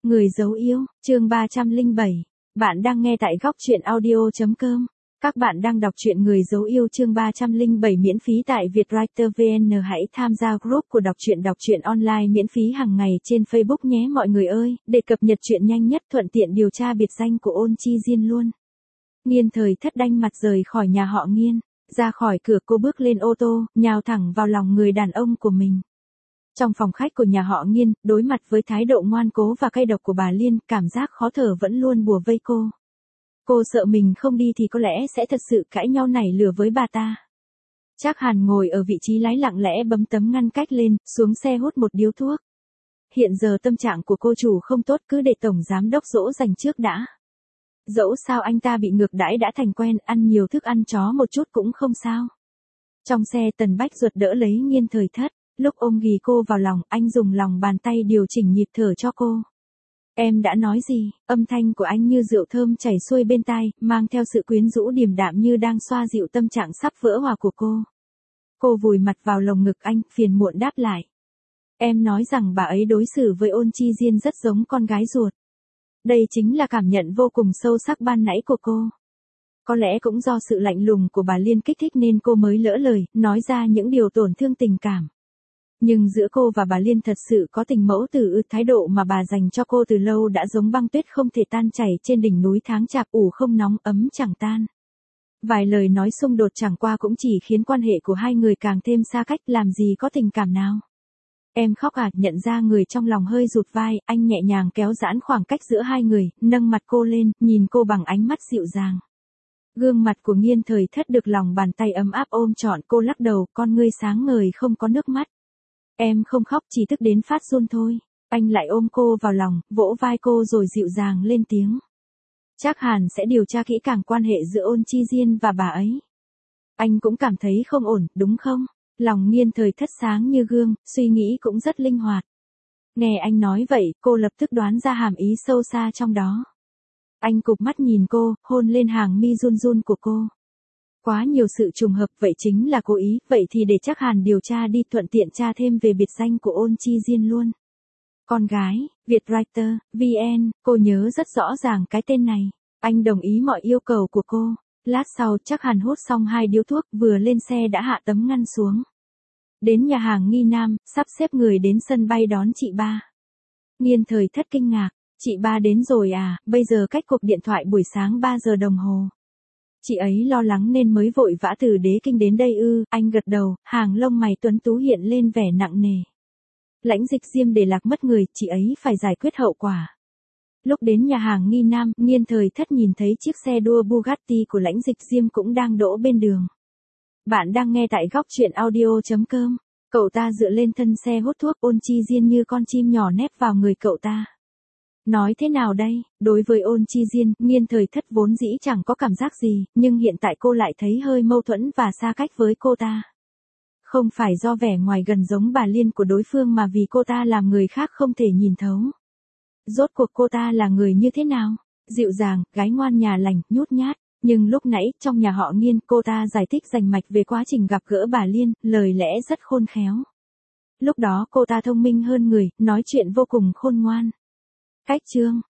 Người dấu yêu, chương 307. Bạn đang nghe tại góc truyện audio.com. Các bạn đang đọc truyện Người dấu yêu chương 307 miễn phí tại Vietwriter VN. Hãy tham gia group của đọc truyện online miễn phí hàng ngày trên Facebook nhé mọi người ơi, để cập nhật truyện nhanh nhất, thuận tiện điều tra biệt danh của Ôn Chi Diên luôn. Nghiên Thời Thất đanh mặt rời khỏi nhà họ Nghiên, ra khỏi cửa cô bước lên ô tô, nhào thẳng vào lòng người đàn ông của mình. Trong phòng khách của nhà họ Nghiên, đối mặt với thái độ ngoan cố và cay độc của bà Liên, cảm giác khó thở vẫn luôn bủa vây cô. Cô sợ mình không đi thì có lẽ sẽ thật sự cãi nhau nảy lửa với bà ta. Trác Hàn ngồi ở vị trí lái lặng lẽ bấm tấm ngăn cách lên, xuống xe hút một điếu thuốc. Hiện giờ tâm trạng của cô chủ không tốt, cứ để tổng giám đốc dỗ dành trước đã. Dẫu sao anh ta bị ngược đãi đã thành quen, ăn nhiều thức ăn chó một chút cũng không sao. Trong xe Tần Bách Duật đỡ lấy Nghiên Thời Thất. Lúc ôm ghì cô vào lòng, anh dùng lòng bàn tay điều chỉnh nhịp thở cho cô. Em đã nói gì? Âm thanh của anh như rượu thơm chảy xuôi bên tai, mang theo sự quyến rũ điềm đạm như đang xoa dịu tâm trạng sắp vỡ hòa của cô. Cô vùi mặt vào lồng ngực anh, phiền muộn đáp lại. Em nói rằng bà ấy đối xử với Ôn Chi Diên rất giống con gái ruột. Đây chính là cảm nhận vô cùng sâu sắc ban nãy của cô. Có lẽ cũng do sự lạnh lùng của bà Liên kích thích nên cô mới lỡ lời, nói ra những điều tổn thương tình cảm. Nhưng giữa cô và bà Liên thật sự có tình mẫu tử, thái độ mà bà dành cho cô từ lâu đã giống băng tuyết không thể tan chảy trên đỉnh núi tháng chạp, ủ không nóng ấm chẳng tan. Vài lời nói xung đột chẳng qua cũng chỉ khiến quan hệ của hai người càng thêm xa cách, làm gì có tình cảm nào. Em khóc à? Nhận ra người trong lòng hơi rụt vai, anh nhẹ nhàng kéo giãn khoảng cách giữa hai người, nâng mặt cô lên, nhìn cô bằng ánh mắt dịu dàng. Gương mặt của Nghiên Thời Thất được lòng bàn tay ấm áp ôm trọn, cô lắc đầu, con ngươi sáng ngời không có nước mắt. Em không khóc, chỉ tức đến phát run thôi. Anh lại ôm cô vào lòng, vỗ vai cô rồi dịu dàng lên tiếng. Trác Hàn sẽ điều tra kỹ càng quan hệ giữa Ôn Chi Diên và bà ấy. Anh cũng cảm thấy không ổn, đúng không? Lòng Nghiên Thời Thất sáng như gương, suy nghĩ cũng rất linh hoạt. Nghe anh nói vậy, cô lập tức đoán ra hàm ý sâu xa trong đó. Anh cụp mắt nhìn cô, hôn lên hàng mi run run của cô. Quá nhiều sự trùng hợp, vậy chính là cố ý, vậy thì để Trác Hàn điều tra đi, thuận tiện tra thêm về biệt danh của Ôn Chi Diên luôn. Con gái, Vietwriter, VN, cô nhớ rất rõ ràng cái tên này. Anh đồng ý mọi yêu cầu của cô. Lát sau Trác Hàn hút xong 2 điếu thuốc, vừa lên xe đã hạ tấm ngăn xuống. Đến nhà hàng Nghi Nam, sắp xếp người đến sân bay đón chị ba. Nghiên Thời Thất kinh ngạc, chị ba đến rồi à? Bây giờ cách cuộc điện thoại buổi sáng 3 giờ đồng hồ. Chị ấy lo lắng nên mới vội vã từ Đế Kinh đến đây ư? Anh gật đầu, hàng lông mày tuấn tú hiện lên vẻ nặng nề. Lãnh Dịch Diêm để lạc mất người, chị ấy phải giải quyết hậu quả. Lúc đến nhà hàng Nghi Nam, Nghiên Thời Thất nhìn thấy chiếc xe đua Bugatti của Lãnh Dịch Diêm cũng đang đỗ bên đường. Bạn đang nghe tại góc truyện audio.com. Cậu ta dựa lên thân xe hút thuốc, Ôn Chi Diên như con chim nhỏ nép vào người cậu ta. Nói thế nào đây? Đối với Ôn Chi Diên, Nghiên Thời Thất vốn dĩ chẳng có cảm giác gì, nhưng hiện tại cô lại thấy hơi mâu thuẫn và xa cách với cô ta. Không phải do vẻ ngoài gần giống bà Liên của đối phương mà vì cô ta làm người khác không thể nhìn thấu. Rốt cuộc cô ta là người như thế nào? Dịu dàng, gái ngoan nhà lành, nhút nhát. Nhưng lúc nãy, trong nhà họ Nghiên, cô ta giải thích rành mạch về quá trình gặp gỡ bà Liên, lời lẽ rất khôn khéo. Lúc đó cô ta thông minh hơn người, nói chuyện vô cùng khôn ngoan. Cách chương,